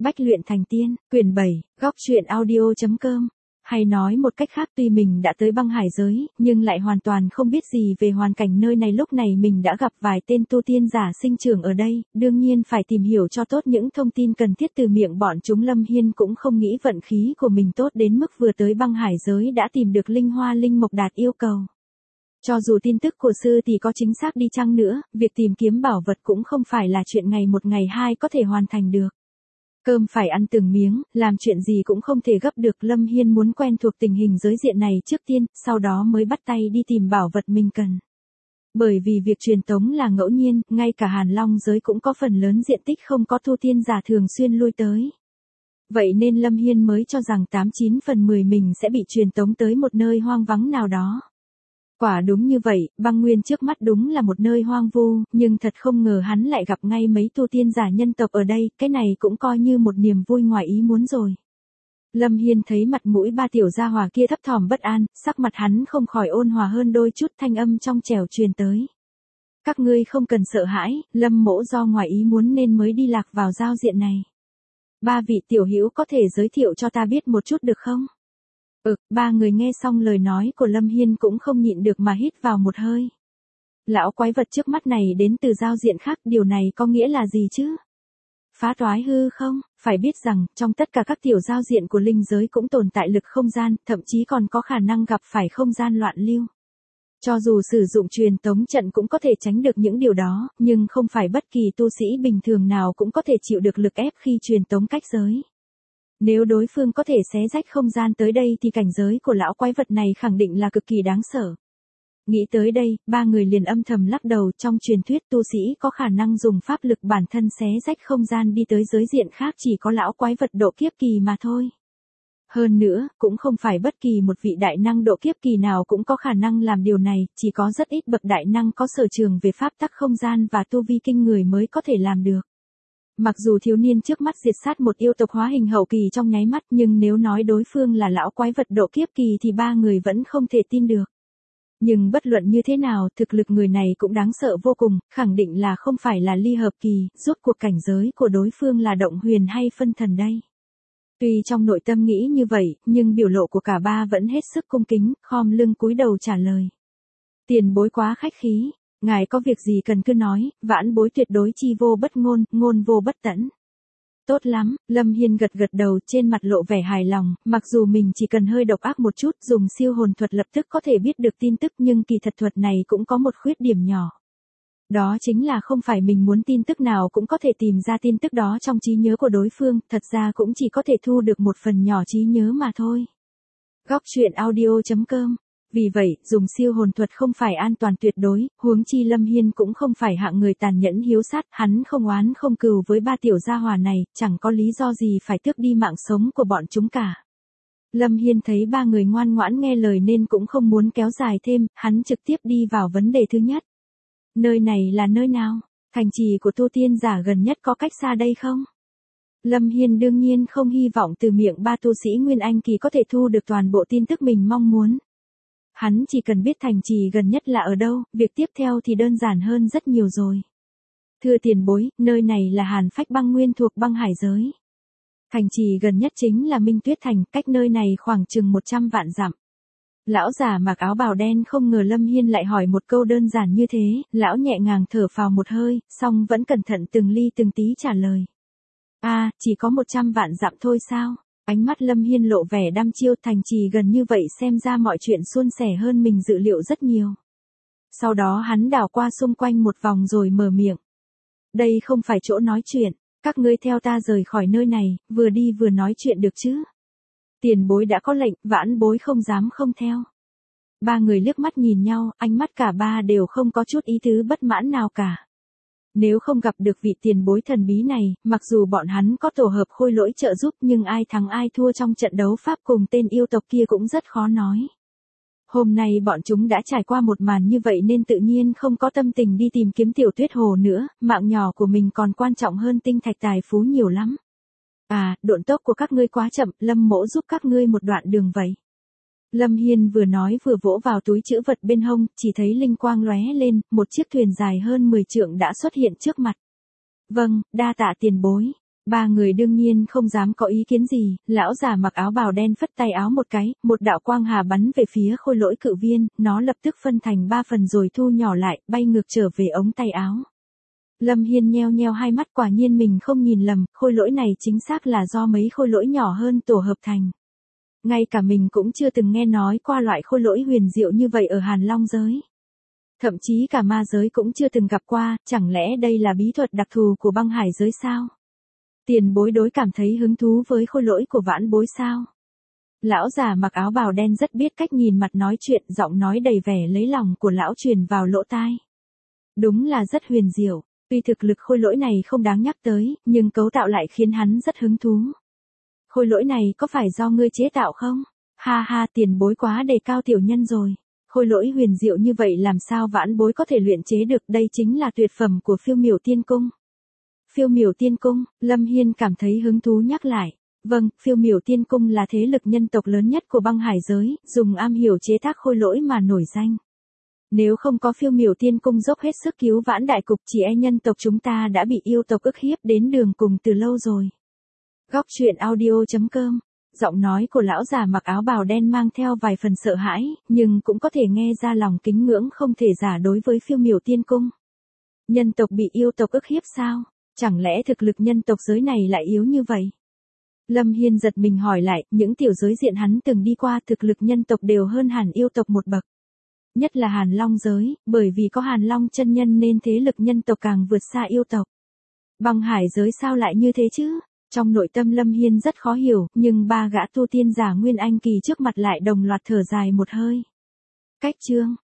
Bách luyện thành tiên, quyển 7, góc truyện audio.com. Hay nói một cách khác, tuy mình đã tới băng hải giới, nhưng lại hoàn toàn không biết gì về hoàn cảnh nơi này. Lúc này mình đã gặp vài tên tu tiên giả sinh trưởng ở đây, đương nhiên phải tìm hiểu cho tốt những thông tin cần thiết từ miệng bọn chúng. Lâm Hiên cũng không nghĩ vận khí của mình tốt đến mức vừa tới băng hải giới đã tìm được linh hoa linh mộc đạt yêu cầu. Cho dù tin tức của sư thì có chính xác đi chăng nữa, việc tìm kiếm bảo vật cũng không phải là chuyện ngày một ngày hai có thể hoàn thành được. Cơm phải ăn từng miếng, làm chuyện gì cũng không thể gấp được. Lâm Hiên muốn quen thuộc tình hình giới diện này trước tiên, sau đó mới bắt tay đi tìm bảo vật mình cần. Bởi vì việc truyền tống là ngẫu nhiên, ngay cả Hàn Long giới cũng có phần lớn diện tích không có tu tiên giả thường xuyên lui tới. Vậy nên Lâm Hiên mới cho rằng 89 phần 10 mình sẽ bị truyền tống tới một nơi hoang vắng nào đó. Quả đúng như vậy, băng nguyên trước mắt đúng là một nơi hoang vu, nhưng thật không ngờ hắn lại gặp ngay mấy tu tiên giả nhân tộc ở đây, cái này cũng coi như một niềm vui ngoài ý muốn rồi. Lâm Hiên thấy mặt mũi ba tiểu gia hỏa kia thấp thỏm bất an, sắc mặt hắn không khỏi ôn hòa hơn đôi chút, thanh âm trong trẻo truyền tới. Các ngươi không cần sợ hãi, Lâm mỗ do ngoài ý muốn nên mới đi lạc vào giao diện này. Ba vị tiểu hữu có thể giới thiệu cho ta biết một chút được không? Ba người nghe xong lời nói của Lâm Hiên cũng không nhịn được mà hít vào một hơi. Lão quái vật trước mắt này đến từ giao diện khác, điều này có nghĩa là gì chứ? Phá toái hư không? Phải biết rằng, trong tất cả các tiểu giao diện của linh giới cũng tồn tại lực không gian, thậm chí còn có khả năng gặp phải không gian loạn lưu. Cho dù sử dụng truyền tống trận cũng có thể tránh được những điều đó, nhưng không phải bất kỳ tu sĩ bình thường nào cũng có thể chịu được lực ép khi truyền tống cách giới. Nếu đối phương có thể xé rách không gian tới đây thì cảnh giới của lão quái vật này khẳng định là cực kỳ đáng sợ. Nghĩ tới đây, ba người liền âm thầm lắc đầu. Trong truyền thuyết tu sĩ có khả năng dùng pháp lực bản thân xé rách không gian đi tới giới diện khác chỉ có lão quái vật độ kiếp kỳ mà thôi. Hơn nữa, cũng không phải bất kỳ một vị đại năng độ kiếp kỳ nào cũng có khả năng làm điều này, chỉ có rất ít bậc đại năng có sở trường về pháp tắc không gian và tu vi kinh người mới có thể làm được. Mặc dù thiếu niên trước mắt diệt sát một yêu tộc hóa hình hậu kỳ trong nháy mắt, nhưng nếu nói đối phương là lão quái vật độ kiếp kỳ thì ba người vẫn không thể tin được. Nhưng bất luận như thế nào, thực lực người này cũng đáng sợ vô cùng, khẳng định là không phải là ly hợp kỳ. Rốt cuộc cảnh giới của đối phương là động huyền hay phân thần đây? Tuy trong nội tâm nghĩ như vậy, nhưng biểu lộ của cả ba vẫn hết sức cung kính, khom lưng cúi đầu trả lời. Tiền bối quá khách khí. Ngài có việc gì cần cứ nói, vãn bối tuyệt đối chi vô bất ngôn, ngôn vô bất tẫn. Tốt lắm, Lâm Hiên gật gật đầu, trên mặt lộ vẻ hài lòng. Mặc dù mình chỉ cần hơi độc ác một chút, dùng siêu hồn thuật lập tức có thể biết được tin tức, nhưng kỳ thật thuật này cũng có một khuyết điểm nhỏ. Đó chính là không phải mình muốn tin tức nào cũng có thể tìm ra tin tức đó trong trí nhớ của đối phương, thật ra cũng chỉ có thể thu được một phần nhỏ trí nhớ mà thôi. Góc truyện audio.com. Vì vậy, dùng siêu hồn thuật không phải an toàn tuyệt đối, huống chi Lâm Hiên cũng không phải hạng người tàn nhẫn hiếu sát, hắn không oán không cừu với ba tiểu gia hỏa này, chẳng có lý do gì phải tước đi mạng sống của bọn chúng cả. Lâm Hiên thấy ba người ngoan ngoãn nghe lời nên cũng không muốn kéo dài thêm, hắn trực tiếp đi vào vấn đề thứ nhất. Nơi này là nơi nào? Thành trì của tu tiên giả gần nhất có cách xa đây không? Lâm Hiên đương nhiên không hy vọng từ miệng ba tu sĩ Nguyên Anh kỳ có thể thu được toàn bộ tin tức mình mong muốn. Hắn chỉ cần biết thành trì gần nhất là ở đâu, việc tiếp theo thì đơn giản hơn rất nhiều rồi. Thưa tiền bối, nơi này là Hàn Phách băng nguyên thuộc băng hải giới. Thành trì gần nhất chính là Minh Tuyết Thành, cách nơi này khoảng chừng 100 vạn dặm. Lão già mặc áo bào đen không ngờ Lâm Hiên lại hỏi một câu đơn giản như thế, lão nhẹ nhàng thở phào một hơi, song vẫn cẩn thận từng ly từng tí trả lời. Chỉ có 100 vạn dặm thôi sao? Ánh mắt Lâm Hiên lộ vẻ đăm chiêu, thành trì gần như vậy xem ra mọi chuyện suôn sẻ hơn mình dự liệu rất nhiều. Sau đó hắn đảo qua xung quanh một vòng rồi mở miệng. Đây không phải chỗ nói chuyện, các ngươi theo ta rời khỏi nơi này, vừa đi vừa nói chuyện được chứ? Tiền bối đã có lệnh, vãn bối không dám không theo. Ba người liếc mắt nhìn nhau, ánh mắt cả ba đều không có chút ý tứ bất mãn nào cả. Nếu không gặp được vị tiền bối thần bí này, mặc dù bọn hắn có tổ hợp khôi lỗi trợ giúp nhưng ai thắng ai thua trong trận đấu pháp cùng tên yêu tộc kia cũng rất khó nói. Hôm nay bọn chúng đã trải qua một màn như vậy nên tự nhiên không có tâm tình đi tìm kiếm tiểu tuyết hồ nữa, mạng nhỏ của mình còn quan trọng hơn tinh thạch tài phú nhiều lắm. Độn tốc của các ngươi quá chậm, Lâm mỗ giúp các ngươi một đoạn đường vậy. Lâm Hiên vừa nói vừa vỗ vào túi trữ vật bên hông, chỉ thấy linh quang lóe lên, một chiếc thuyền dài hơn 10 trượng đã xuất hiện trước mặt. Vâng, đa tạ tiền bối. Ba người đương nhiên không dám có ý kiến gì, lão già mặc áo bào đen phất tay áo một cái, một đạo quang hà bắn về phía khôi lỗi cự viên, nó lập tức phân thành 3 phần rồi thu nhỏ lại, bay ngược trở về ống tay áo. Lâm Hiên nheo nheo hai mắt, quả nhiên mình không nhìn lầm, khôi lỗi này chính xác là do mấy khôi lỗi nhỏ hơn tổ hợp thành. Ngay cả mình cũng chưa từng nghe nói qua loại khôi lỗi huyền diệu như vậy ở Hàn Long giới. Thậm chí cả ma giới cũng chưa từng gặp qua, chẳng lẽ đây là bí thuật đặc thù của băng hải giới sao? Tiền bối đối cảm thấy hứng thú với khôi lỗi của vãn bối sao? Lão già mặc áo bào đen rất biết cách nhìn mặt nói chuyện, giọng nói đầy vẻ lấy lòng của lão truyền vào lỗ tai. Đúng là rất huyền diệu, tuy thực lực khôi lỗi này không đáng nhắc tới, nhưng cấu tạo lại khiến hắn rất hứng thú. Khôi lỗi này có phải do ngươi chế tạo không? Ha ha, tiền bối quá đề cao tiểu nhân rồi. Khôi lỗi huyền diệu như vậy làm sao vãn bối có thể luyện chế được, đây chính là tuyệt phẩm của Phiêu Miểu Tiên Cung. Phiêu Miểu Tiên Cung, Lâm Hiên cảm thấy hứng thú nhắc lại. Vâng, Phiêu Miểu Tiên Cung là thế lực nhân tộc lớn nhất của băng hải giới, dùng am hiểu chế tác khôi lỗi mà nổi danh. Nếu không có Phiêu Miểu Tiên Cung dốc hết sức cứu vãn đại cục, chỉ e nhân tộc chúng ta đã bị yêu tộc ức hiếp đến đường cùng từ lâu rồi. Góc truyện audio.com. Giọng nói của lão già mặc áo bào đen mang theo vài phần sợ hãi, nhưng cũng có thể nghe ra lòng kính ngưỡng không thể giả đối với Phiêu Miểu Tiên Cung. Nhân tộc bị yêu tộc ức hiếp sao? Chẳng lẽ thực lực nhân tộc giới này lại yếu như vậy? Lâm Hiên giật mình hỏi lại, những tiểu giới diện hắn từng đi qua thực lực nhân tộc đều hơn hẳn yêu tộc một bậc. Nhất là Hàn Long giới, bởi vì có Hàn Long chân nhân nên thế lực nhân tộc càng vượt xa yêu tộc. Băng hải giới sao lại như thế chứ? Trong nội tâm Lâm Hiên rất khó hiểu, nhưng ba gã tu tiên giả Nguyên Anh kỳ trước mặt lại đồng loạt thở dài một hơi. Cách chương